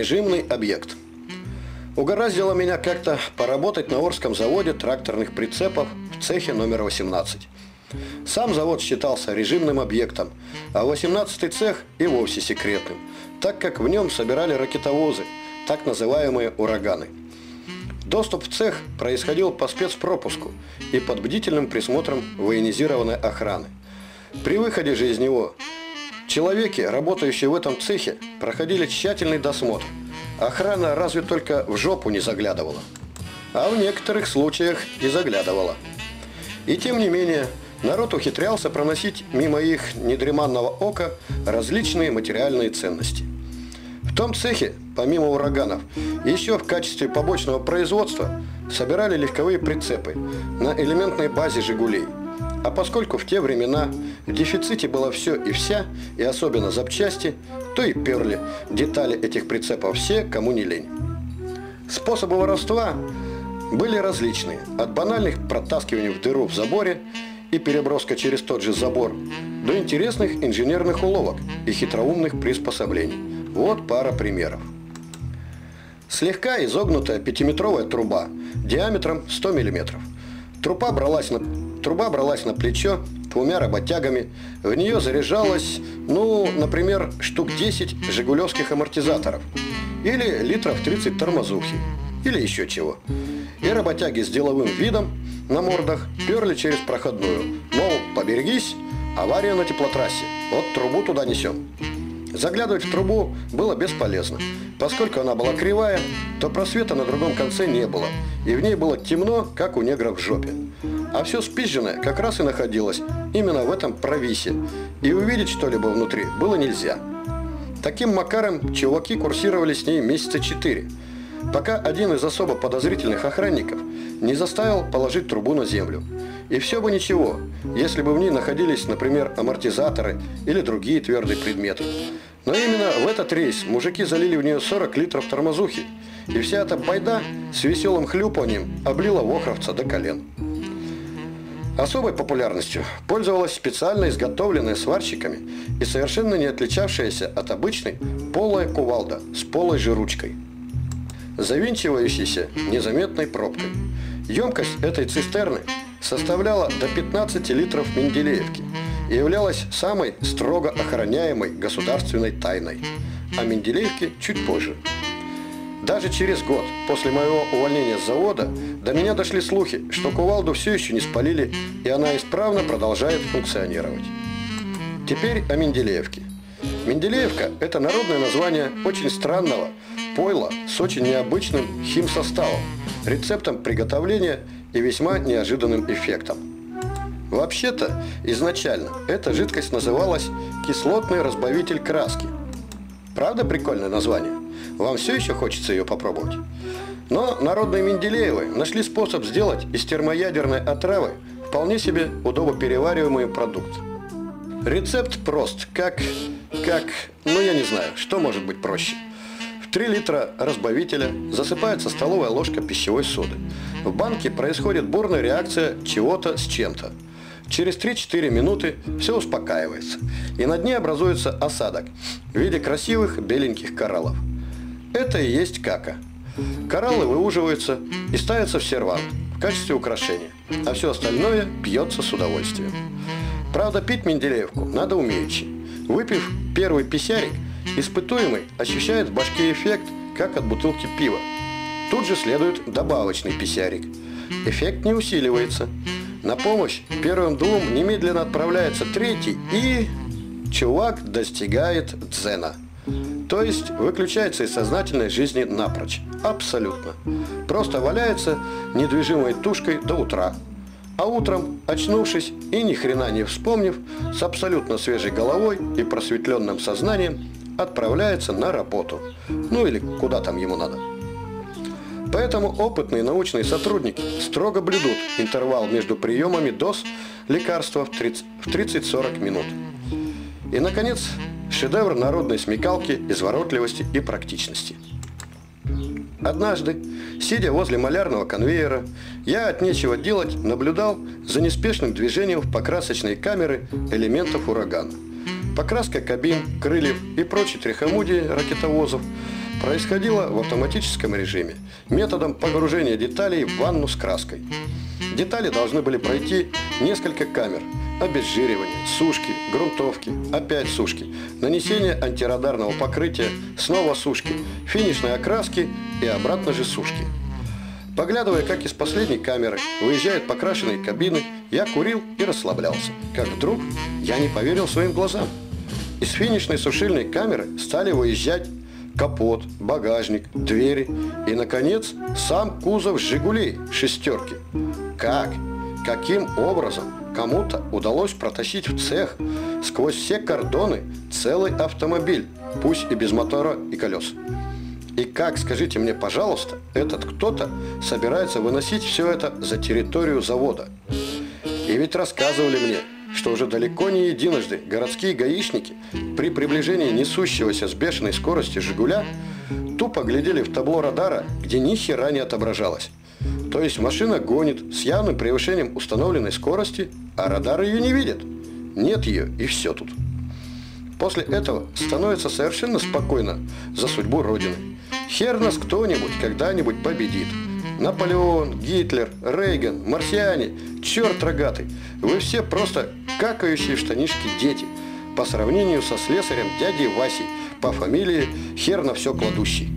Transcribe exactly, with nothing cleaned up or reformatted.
Режимный объект. Угораздило меня как-то поработать на Орском заводе тракторных прицепов в цехе номер восемнадцать. Сам завод считался режимным объектом, а восемнадцатый цех и вовсе секретным, так как в нем собирали ракетовозы, так называемые ураганы. Доступ в цех происходил по спецпропуску и под бдительным присмотром военизированной охраны. При выходе же из него человеки, работающие в этом цехе, проходили тщательный досмотр. Охрана разве только в жопу не заглядывала, а в некоторых случаях и заглядывала. И тем не менее, народ ухитрялся проносить мимо их недреманного ока различные материальные ценности. В том цехе, помимо ураганов, еще в качестве побочного производства собирали легковые прицепы на элементной базе «Жигулей». А поскольку в те времена в дефиците было все и вся, и особенно запчасти, то и перли детали этих прицепов все, кому не лень. Способы воровства были различные, от банальных протаскиваний в дыру в заборе и переброска через тот же забор, до интересных инженерных уловок и хитроумных приспособлений. Вот пара примеров. Слегка изогнутая пятиметровая труба диаметром сто миллиметров. Труба бралась на, труба бралась на плечо двумя работягами, в нее заряжалось, ну, например, штук десять жигулевских амортизаторов, или литров тридцать тормозухи, или еще чего. И работяги с деловым видом на мордах перли через проходную, мол, поберегись, авария на теплотрассе, вот трубу туда несем. Заглядывать в трубу было бесполезно. Поскольку она была кривая, то просвета на другом конце не было, и в ней было темно, как у негров в жопе. А все спизженное как раз и находилось именно в этом провисе, и увидеть что-либо внутри было нельзя. Таким макаром чуваки курсировали с ней месяца четыре, пока один из особо подозрительных охранников не заставил положить трубу на землю. И все бы ничего, если бы в ней находились, например, амортизаторы или другие твердые предметы. Но именно в этот рейс мужики залили в нее сорок литров тормозухи, и вся эта байда с веселым хлюпанием облила вохровца до колен. Особой популярностью пользовалась специально изготовленная сварщиками и совершенно не отличавшаяся от обычной полая кувалда с полой же ручкой, завинчивающейся незаметной пробкой. Емкость этой цистерны составляла до пятнадцати литров менделеевки и являлась самой строго охраняемой государственной тайной, а менделеевки чуть позже. Даже через год после моего увольнения с завода до меня дошли слухи, что кувалду все еще не спалили, и она исправно продолжает функционировать. Теперь о менделеевке. Менделеевка – это народное название очень странного пойла с очень необычным химсоставом, рецептом приготовления и весьма неожиданным эффектом. Вообще-то, изначально эта жидкость называлась кислотный разбавитель краски. Правда прикольное название? Вам все еще хочется ее попробовать? Но народные Менделеевы нашли способ сделать из термоядерной отравы вполне себе удобоперевариваемый продукт. Рецепт прост, как, как, ну я не знаю, что может быть проще. В три литра разбавителя засыпается столовая ложка пищевой соды. В банке происходит бурная реакция чего-то с чем-то. Через три-четыре минуты все успокаивается, и на дне образуется осадок в виде красивых беленьких кораллов. Это и есть кака. Кораллы выуживаются и ставятся в сервант в качестве украшения, а все остальное пьется с удовольствием. Правда, пить менделеевку надо умеючи. Выпив первый писярик, испытуемый ощущает в башке эффект, как от бутылки пива. Тут же следует добавочный писярик. Эффект не усиливается. На помощь первым двум немедленно отправляется третий, и чувак достигает дзена. То есть выключается из сознательной жизни напрочь. Абсолютно. Просто валяется недвижимой тушкой до утра. А утром, очнувшись и ни хрена не вспомнив, с абсолютно свежей головой и просветленным сознанием отправляется на работу. Ну или куда там ему надо. Поэтому опытные научные сотрудники строго блюдут интервал между приемами доз лекарства в тридцать-сорок минут. И, наконец, шедевр народной смекалки, изворотливости и практичности. Однажды, сидя возле малярного конвейера, я от нечего делать наблюдал за неспешным движением в покрасочной камеры элементов урагана. Покраска кабин, крыльев и прочей тряхомудии ракетовозов происходило в автоматическом режиме, методом погружения деталей в ванну с краской. Детали должны были пройти несколько камер: обезжиривание, сушки, грунтовки, опять сушки, нанесение антирадарного покрытия, снова сушки, финишной окраски и обратно же сушки. Поглядывая, как из последней камеры выезжают покрашенные кабины, я курил и расслаблялся. Как вдруг я не поверил своим глазам. Из финишной сушильной камеры стали выезжать капот, багажник, двери и, наконец, сам кузов «Жигулей» шестерки. Как? Каким образом кому-то удалось протащить в цех сквозь все кордоны целый автомобиль, пусть и без мотора и колес? И как, скажите мне, пожалуйста, этот кто-то собирается выносить все это за территорию завода? И ведь рассказывали мне, что уже далеко не единожды городские гаишники при приближении несущегося с бешеной скоростью «Жигуля» тупо глядели в табло радара, где ни хера не отображалось. То есть машина гонит с явным превышением установленной скорости, а радар ее не видит. Нет ее, и все тут. После этого становится совершенно спокойно за судьбу Родины. Хер нас кто-нибудь когда-нибудь победит. Наполеон, Гитлер, Рейган, марсиане, черт рогатый. Вы все просто какающие в штанишки дети по сравнению со слесарем дядей Васей по фамилии хер на все кладущий.